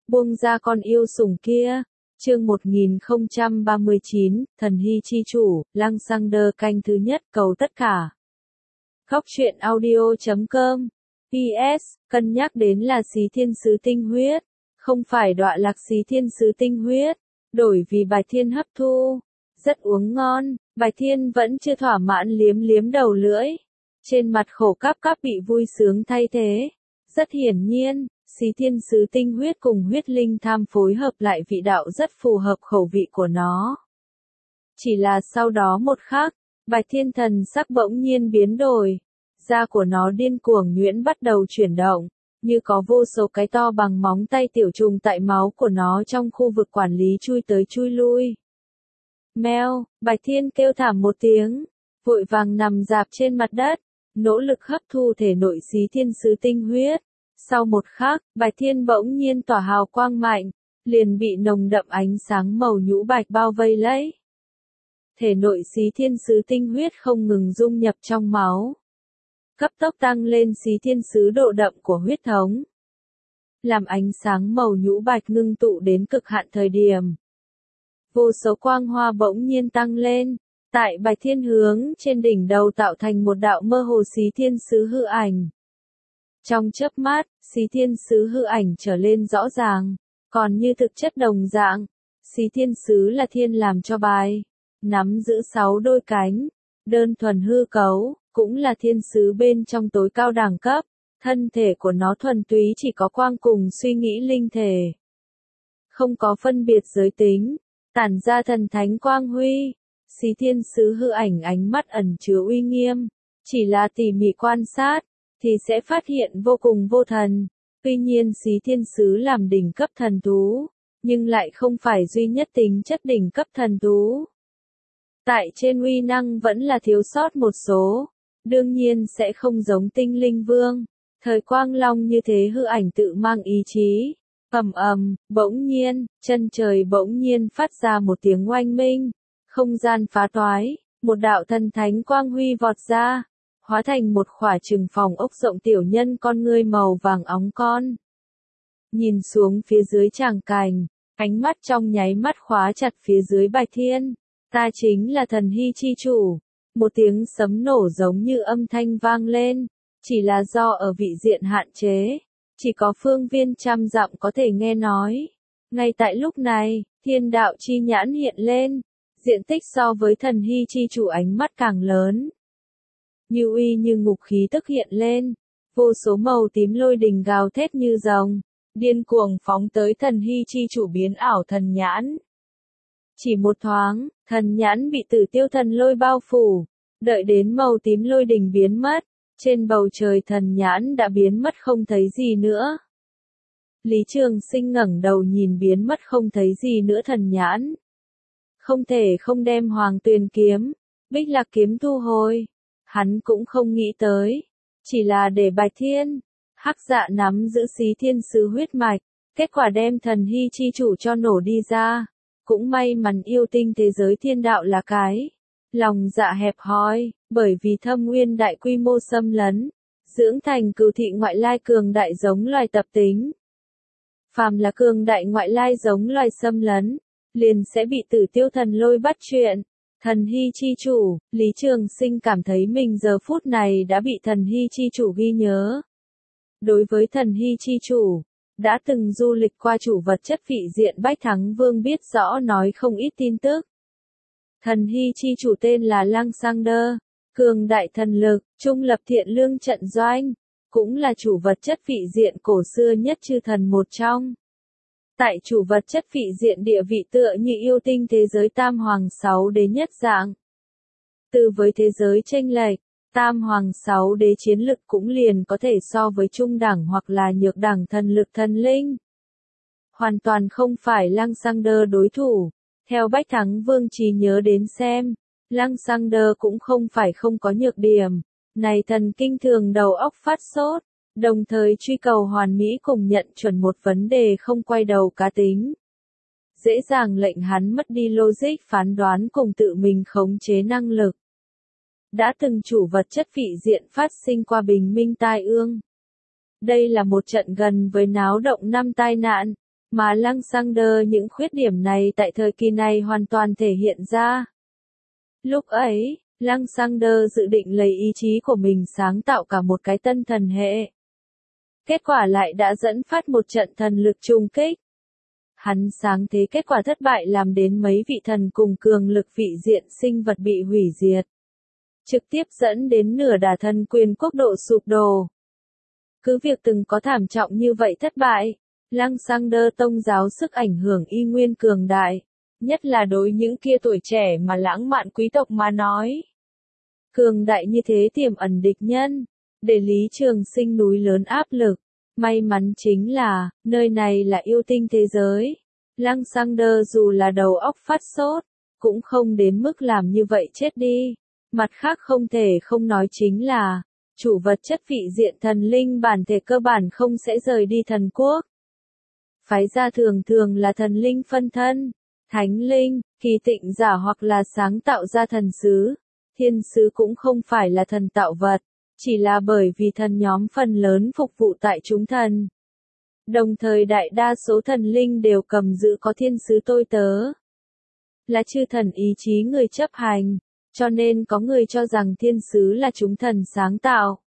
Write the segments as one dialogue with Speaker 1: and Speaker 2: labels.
Speaker 1: buông ra con yêu sủng kia. Chương 1039, Thần Hy chi chủ, Lăng Xăng Đơ canh thứ nhất, cầu tất cả. Góc truyện audio.com. PS, cân nhắc đến là xí thiên sứ tinh huyết, không phải đọa lạc xí thiên sứ tinh huyết, đổi vì Bạch Thiên hấp thu. Rất uống ngon, Bạch Thiên vẫn chưa thỏa mãn liếm liếm đầu lưỡi. Trên mặt khổ cắp bị vui sướng thay thế. Rất hiển nhiên, xí thiên sứ tinh huyết cùng huyết linh tham phối hợp lại vị đạo rất phù hợp khẩu vị của nó. Chỉ là sau đó một khắc, Bạch Thiên thần sắc bỗng nhiên biến đổi. Da của nó điên cuồng nhuyễn bắt đầu chuyển động, như có vô số cái to bằng móng tay tiểu trùng tại máu của nó trong khu vực quản lý chui tới chui lui. Meo, Bạch Thiên kêu thảm một tiếng, vội vàng nằm rạp trên mặt đất, nỗ lực hấp thu thể nội xí thiên sứ tinh huyết. Sau một khắc, Bạch Thiên bỗng nhiên tỏa hào quang mạnh, liền bị nồng đậm ánh sáng màu nhũ bạch bao vây lấy. Thể nội xí thiên sứ tinh huyết không ngừng dung nhập trong máu, cấp tốc tăng lên xí thiên sứ độ đậm của huyết thống. Làm ánh sáng màu nhũ bạch ngưng tụ đến cực hạn thời điểm. Vô số quang hoa bỗng nhiên tăng lên, tại Bạch Thiên hướng trên đỉnh đầu tạo thành một đạo mơ hồ xí thiên sứ hư ảnh. Trong chớp mắt, xí thiên sứ hư ảnh trở lên rõ ràng, còn như thực chất đồng dạng. Xí thiên sứ là thiên làm cho bài, nắm giữ 6 đôi cánh, đơn thuần hư cấu, cũng là thiên sứ bên trong tối cao đẳng cấp. Thân thể của nó thuần túy chỉ có quang cùng suy nghĩ linh thể. Không có phân biệt giới tính, tản ra thần thánh quang huy. Xí thiên sứ hư ảnh ánh mắt ẩn chứa uy nghiêm, chỉ là tỉ mỉ quan sát, thì sẽ phát hiện vô cùng vô thần. Tuy nhiên xí thiên sứ làm đỉnh cấp thần thú, nhưng lại không phải duy nhất tính chất đỉnh cấp thần thú. Tại trên uy năng vẫn là thiếu sót một số, đương nhiên sẽ không giống tinh linh vương, thời quang long như thế hư ảnh tự mang ý chí. Bỗng nhiên, chân trời bỗng nhiên phát ra một tiếng oanh minh, không gian phá toái, một đạo thần thánh quang huy vọt ra, hóa thành một khỏa trừng phòng ốc rộng tiểu nhân con ngươi màu vàng óng con. Nhìn xuống phía dưới tràng cảnh, ánh mắt trong nháy mắt khóa chặt phía dưới Bạch Thiên. Ta chính là Thần Hy chi chủ. Một tiếng sấm nổ giống như âm thanh vang lên, chỉ là do ở vị diện hạn chế, chỉ có phương viên trăm dặm có thể nghe nói. Ngay tại lúc này, thiên đạo chi nhãn hiện lên, diện tích so với Thần Hy chi chủ ánh mắt càng lớn. Như uy như ngục khí tức hiện lên, vô số màu tím lôi đình gào thét như rồng, điên cuồng phóng tới Thần Hy chi chủ biến ảo thần nhãn. Chỉ một thoáng, thần nhãn bị tử tiêu thần lôi bao phủ, đợi đến màu tím lôi đình biến mất, trên bầu trời thần nhãn đã biến mất không thấy gì nữa. Lý Trường Sinh ngẩng đầu nhìn biến mất không thấy gì nữa thần nhãn. Không thể không đem Hoàng Tuyền kiếm, Bích Lạc kiếm thu hồi. Hắn cũng không nghĩ tới, chỉ là để Bạch Thiên, Hắc Dạ nắm giữ xí thiên sứ huyết mạch, kết quả đem Thần Hy chi chủ cho nổ đi ra. Cũng may mắn yêu tinh thế giới thiên đạo là cái lòng dạ hẹp hòi, bởi vì thâm nguyên đại quy mô xâm lấn, dưỡng thành cừu thị ngoại lai cường đại giống loài tập tính. Phàm là cường đại ngoại lai giống loài xâm lấn, liền sẽ bị tử tiêu thần lôi bắt chuyện. Thần Hy chi chủ, Lý Trường Sinh cảm thấy mình giờ phút này đã bị Thần Hy chi chủ ghi nhớ. Đối với Thần Hy chi chủ, đã từng du lịch qua chủ vật chất vị diện Bách Thắng Vương biết rõ nói không ít tin tức. Thần Hy chi chủ tên là Lăng Xăng Đơ, cường đại thần lực, trung lập thiện lương trận doanh, cũng là chủ vật chất vị diện cổ xưa nhất chư thần một trong. Tại chủ vật chất vị diện địa vị tựa như yêu tinh thế giới tam hoàng sáu đế nhất dạng. Từ với thế giới chênh lệch, tam hoàng sáu đế chiến lực cũng liền có thể so với trung đẳng hoặc là nhược đẳng thần lực thần linh. Hoàn toàn không phải Lăng Xăng Đơ đối thủ. Theo Bách Thắng Vương trí nhớ đến xem, Lăng Xăng Đơ cũng không phải không có nhược điểm. Này thần kinh thường đầu óc phát sốt, đồng thời truy cầu hoàn mỹ cùng nhận chuẩn một vấn đề không quay đầu cá tính. Dễ dàng lệnh hắn mất đi logic phán đoán cùng tự mình khống chế năng lực. Đã từng chủ vật chất vị diện phát sinh qua bình minh tai ương. Đây là một trận gần với náo động 5 tai nạn, Mà Lăng Xăng-đơ những khuyết điểm này tại thời kỳ này hoàn toàn thể hiện ra. Lúc ấy, Lăng Xăng-đơ dự định lấy ý chí của mình sáng tạo cả một cái tân thần hệ. Kết quả lại đã dẫn phát một trận thần lực trùng kích. Hắn sáng thế kết quả thất bại làm đến mấy vị thần cùng cường lực vị diện sinh vật bị hủy diệt. Trực tiếp dẫn đến nửa đả thần quyền quốc độ sụp đổ. Cứ việc từng có thảm trọng như vậy thất bại, Lăng Xăng-đơ tông giáo sức ảnh hưởng y nguyên cường đại, nhất là đối những kia tuổi trẻ mà lãng mạn quý tộc mà nói. Cường đại như thế tiềm ẩn địch nhân, để Lý Trường Sinh núi lớn áp lực. May mắn chính là, nơi này là yêu tinh thế giới. Lăng Xăng-đơ dù là đầu óc phát sốt, cũng không đến mức làm như vậy chết đi. Mặt khác không thể không nói chính là, chủ vật chất vị diện thần linh bản thể cơ bản không sẽ rời đi thần quốc. Phái gia thường thường là thần linh phân thân, thánh linh, kỳ tịnh giả hoặc là sáng tạo ra thần sứ. Thiên sứ cũng không phải là thần tạo vật, chỉ là bởi vì thần nhóm phần lớn phục vụ tại chúng thần. Đồng thời đại đa số thần linh đều cầm giữ có thiên sứ tôi tớ. Là chư thần ý chí người chấp hành, cho nên có người cho rằng thiên sứ là chúng thần sáng tạo.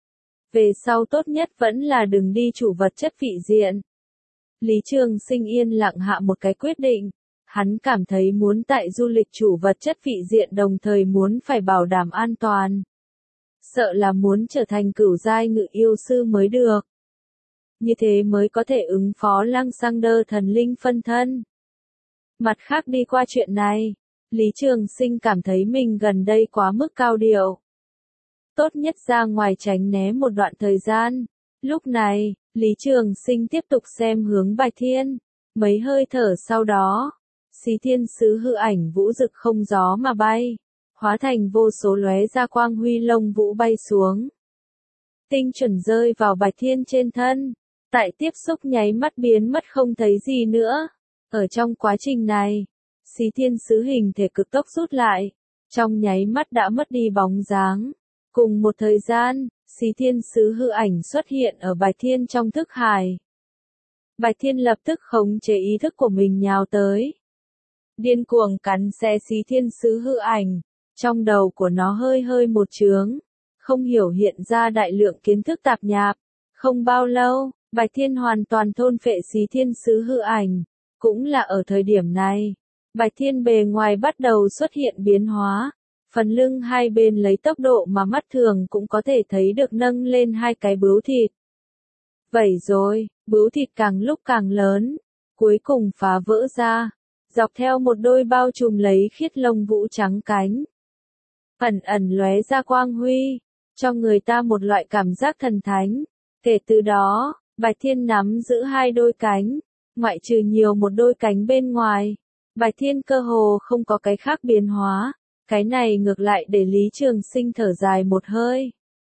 Speaker 1: Về sau tốt nhất vẫn là đừng đi chủ vật chất vị diện. Lý Trường Sinh yên lặng hạ một cái quyết định. Hắn cảm thấy muốn tại du lịch chủ vật chất vị diện đồng thời muốn phải bảo đảm an toàn. Sợ là muốn trở thành cửu giai ngự yêu sư mới được. Như thế mới có thể ứng phó Lăng Xăng-đơ thần linh phân thân. Mặt khác đi qua chuyện này, Lý Trường Sinh cảm thấy mình gần đây quá mức cao điệu. Tốt nhất ra ngoài tránh né một đoạn thời gian. Lúc này, Lý Trường Sinh tiếp tục xem hướng Bạch Thiên. Mấy hơi thở sau đó, Xí Thiên Sứ hư ảnh vũ rực không gió mà bay, hóa thành vô số lóe ra quang huy lông vũ bay xuống. Tinh chuẩn rơi vào Bạch Thiên trên thân, tại tiếp xúc nháy mắt biến mất không thấy gì nữa. Ở trong quá trình này, Xí Thiên Sứ hình thể cực tốc rút lại, trong nháy mắt đã mất đi bóng dáng. Cùng một thời gian, Xí Thiên Sứ hư ảnh xuất hiện ở Bạch Thiên trong thức hải. Bạch Thiên lập tức khống chế ý thức của mình nhào tới. Điên cuồng cắn xé Xí Thiên Sứ hư ảnh, trong đầu của nó hơi hơi một chướng, không hiểu hiện ra đại lượng kiến thức tạp nhạp. Không bao lâu, Bạch Thiên hoàn toàn thôn phệ Xí Thiên Sứ hư ảnh. Cũng là ở thời điểm này, Bạch Thiên bề ngoài bắt đầu xuất hiện biến hóa. Phần lưng hai bên lấy tốc độ mà mắt thường cũng có thể thấy được nâng lên hai cái bướu thịt. Vậy rồi, bướu thịt càng lúc càng lớn, cuối cùng phá vỡ ra, dọc theo một đôi bao trùm lấy khiết lông vũ trắng cánh. Ẩn ẩn lóe ra quang huy, cho người ta một loại cảm giác thần thánh. Kể từ đó, Bạch Thiên nắm giữ hai đôi cánh, ngoại trừ nhiều một đôi cánh bên ngoài, Bạch Thiên cơ hồ không có cái khác biến hóa. Cái này ngược lại để Lý Trường Sinh thở dài một hơi.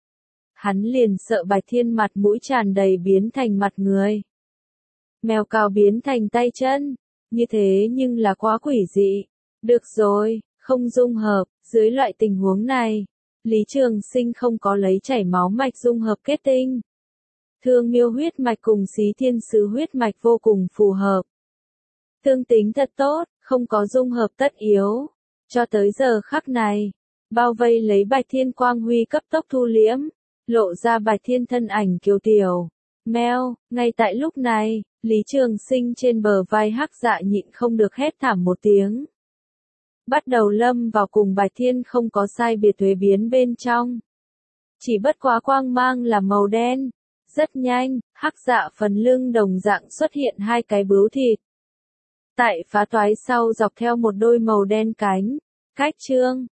Speaker 1: Hắn liền sợ Bạch Thiên mặt mũi tràn đầy biến thành mặt người. Mèo cào biến thành tay chân. Như thế nhưng là quá quỷ dị. Được rồi, không dung hợp. Dưới loại tình huống này, Lý Trường Sinh không có lấy chảy máu mạch dung hợp kết tinh. Thương Miêu huyết mạch cùng Xí Thiên Sứ huyết mạch vô cùng phù hợp. Tương tính thật tốt, không có dung hợp tất yếu. Cho tới giờ khắc này, bao vây lấy Bạch Thiên quang huy cấp tốc thu liễm, lộ ra Bạch Thiên thân ảnh kiều tiểu. Meo, ngay tại lúc này, Lý Trường Sinh trên bờ vai Hắc Dạ nhịn không được hét thảm một tiếng. Bắt đầu lâm vào cùng Bạch Thiên không có sai biệt thuế biến bên trong. Chỉ bất quá quang mang là màu đen. Rất nhanh, Hắc Dạ phần lưng đồng dạng xuất hiện hai cái bướu thịt. Tại phá toái sau dọc theo một đôi màu đen cánh, cách trương,